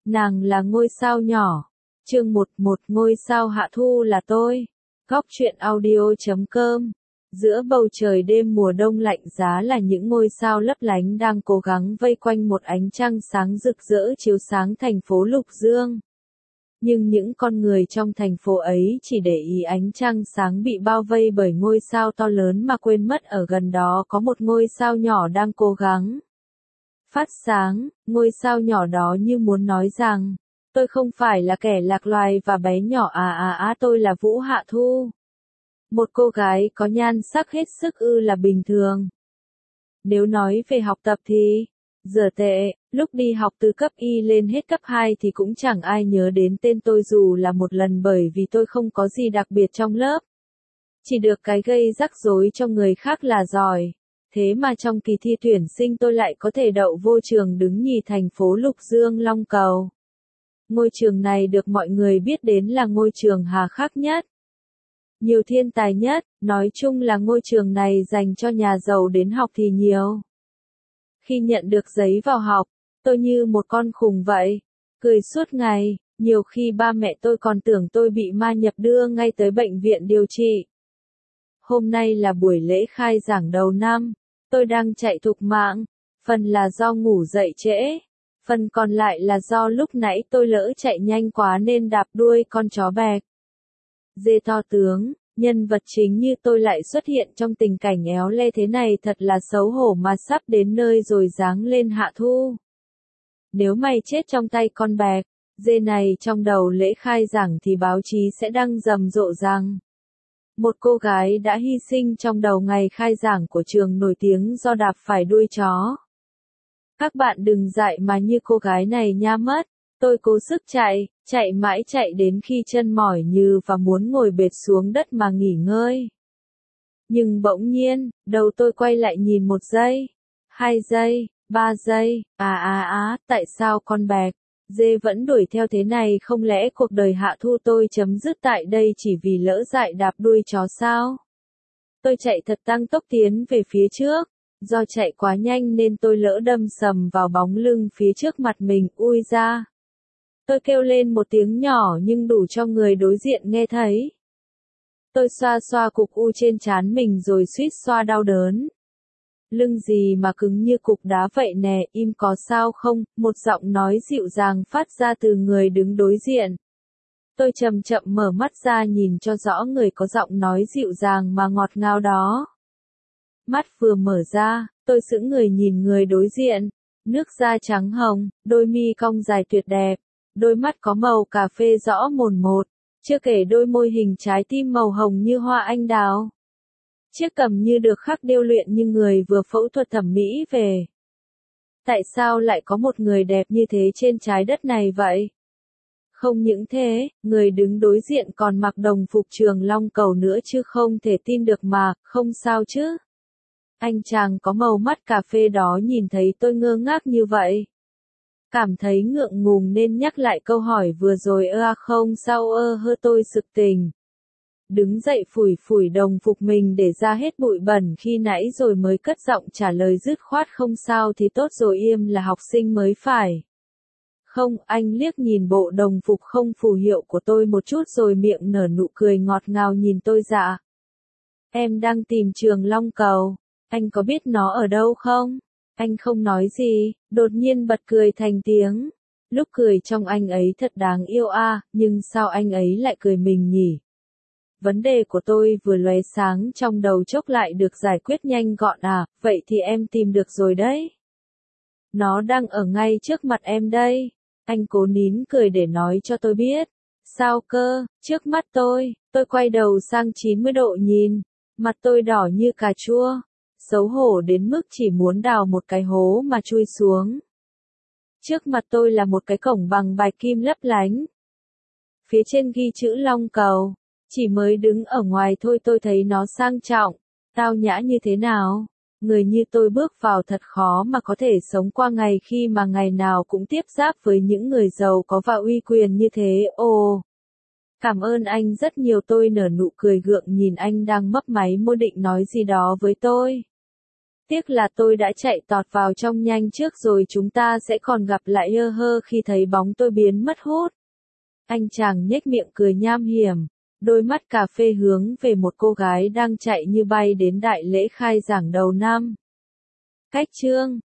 Nàng là ngôi sao nhỏ. Chương 11 ngôi sao hạ thu là tôi. Góc truyện audio.com. Giữa bầu trời đêm mùa đông lạnh giá là những ngôi sao lấp lánh đang cố gắng vây quanh một ánh trăng sáng rực rỡ chiếu sáng thành phố Lục Dương. Nhưng những con người trong thành phố ấy chỉ để ý ánh trăng sáng bị bao vây bởi ngôi sao to lớn mà quên mất ở gần đó có một ngôi sao nhỏ đang cố gắng phát sáng. Ngôi sao nhỏ đó như muốn nói rằng, tôi không phải là kẻ lạc loài và bé nhỏ tôi là Vũ Hạ Thu. Một cô gái có nhan sắc hết sức là bình thường. Nếu nói về học tập thì, giờ tệ, lúc đi học từ cấp Y lên hết cấp 2 thì cũng chẳng ai nhớ đến tên tôi dù là một lần bởi vì tôi không có gì đặc biệt trong lớp. Chỉ được cái gây rắc rối cho người khác là giỏi. Thế mà trong kỳ thi tuyển sinh tôi lại có thể đậu vô trường đứng nhì thành phố Lục Dương Long Cầu. Ngôi trường này được mọi người biết đến là ngôi trường hà khắc nhất, nhiều thiên tài nhất, nói chung là ngôi trường này dành cho nhà giàu đến học thì nhiều. Khi nhận được giấy vào học, tôi như một con khùng vậy, cười suốt ngày, nhiều khi ba mẹ tôi còn tưởng tôi bị ma nhập đưa ngay tới bệnh viện điều trị. Hôm nay là buổi lễ khai giảng đầu năm, tôi đang chạy thục mạng, phần là do ngủ dậy trễ, phần còn lại là do lúc nãy tôi lỡ chạy nhanh quá nên đạp đuôi con chó bẹc. Dê to tướng, nhân vật chính như tôi lại xuất hiện trong tình cảnh éo le thế này thật là xấu hổ mà sắp đến nơi rồi giáng lên Hạ Thu. Nếu mày chết trong tay con bẹc, dê này trong đầu lễ khai giảng thì báo chí sẽ đăng rầm rộ rằng một cô gái đã hy sinh trong đầu ngày khai giảng của trường nổi tiếng do đạp phải đuôi chó. Các bạn đừng dại mà như cô gái này nha mất. Tôi cố sức chạy mãi chạy đến khi chân mỏi nhừ và muốn ngồi bệt xuống đất mà nghỉ ngơi. Nhưng bỗng nhiên, đầu tôi quay lại nhìn 1 giây, 2 giây, 3 giây, tại sao con bẹc, dê vẫn đuổi theo thế này, không lẽ cuộc đời Hạ Thu tôi chấm dứt tại đây chỉ vì lỡ dại đạp đuôi chó sao? Tôi chạy thật tăng tốc tiến về phía trước, do chạy quá nhanh nên tôi lỡ đâm sầm vào bóng lưng phía trước mặt mình, ui ra. Tôi kêu lên một tiếng nhỏ nhưng đủ cho người đối diện nghe thấy. Tôi xoa xoa cục u trên trán mình rồi suýt xoa đau đớn. Lưng gì mà cứng như cục đá vậy nè, im có sao không? Một giọng nói dịu dàng phát ra từ người đứng đối diện. Tôi chậm chậm mở mắt ra nhìn cho rõ người có giọng nói dịu dàng mà ngọt ngào đó. Mắt vừa mở ra, tôi sững người nhìn người đối diện. Nước da trắng hồng, đôi mi cong dài tuyệt đẹp. Đôi mắt có màu cà phê rõ mồn một, chưa kể đôi môi hình trái tim màu hồng như hoa anh đào. Chiếc cằm như được khắc điêu luyện như người vừa phẫu thuật thẩm mỹ về. Tại sao lại có một người đẹp như thế trên trái đất này vậy? Không những thế, người đứng đối diện còn mặc đồng phục trường Long Cầu nữa chứ không thể tin được mà, không sao chứ? Anh chàng có màu mắt cà phê đó nhìn thấy tôi ngơ ngác như vậy. Cảm thấy ngượng ngùng nên nhắc lại câu hỏi vừa rồi không sao hơ tôi sực tỉnh. Đứng dậy phủi phủi đồng phục mình để ra hết bụi bẩn khi nãy rồi mới cất giọng trả lời dứt khoát không sao thì tốt rồi, im là học sinh mới phải. Không, anh liếc nhìn bộ đồng phục không phù hiệu của tôi một chút rồi miệng nở nụ cười ngọt ngào nhìn tôi dạ. Em đang tìm trường Long Cầu, anh có biết nó ở đâu không? Anh không nói gì, đột nhiên bật cười thành tiếng. Lúc cười trong anh ấy thật đáng yêu nhưng sao anh ấy lại cười mình nhỉ? Vấn đề của tôi vừa lóe sáng trong đầu chốc lại được giải quyết nhanh gọn vậy thì em tìm được rồi đấy. Nó đang ở ngay trước mặt em đây. Anh cố nín cười để nói cho tôi biết. Sao cơ, trước mắt tôi quay đầu sang 90 độ nhìn, mặt tôi đỏ như cà chua. Xấu hổ đến mức chỉ muốn đào một cái hố mà chui xuống. Trước mặt tôi là một cái cổng bằng bạch kim lấp lánh. Phía trên ghi chữ Long Cầu. Chỉ mới đứng ở ngoài thôi tôi thấy nó sang trọng, tao nhã như thế nào. Người như tôi bước vào thật khó mà có thể sống qua ngày khi mà ngày nào cũng tiếp giáp với những người giàu có và uy quyền như thế. Ồ, cảm ơn anh rất nhiều, tôi nở nụ cười gượng nhìn anh đang mấp máy môi định nói gì đó với tôi. Tiếc là tôi đã chạy tọt vào trong nhanh trước rồi, chúng ta sẽ còn gặp lại khi thấy bóng tôi biến mất hút. Anh chàng nhếch miệng cười nham hiểm, đôi mắt cà phê hướng về một cô gái đang chạy như bay đến đại lễ khai giảng đầu năm. Cách chương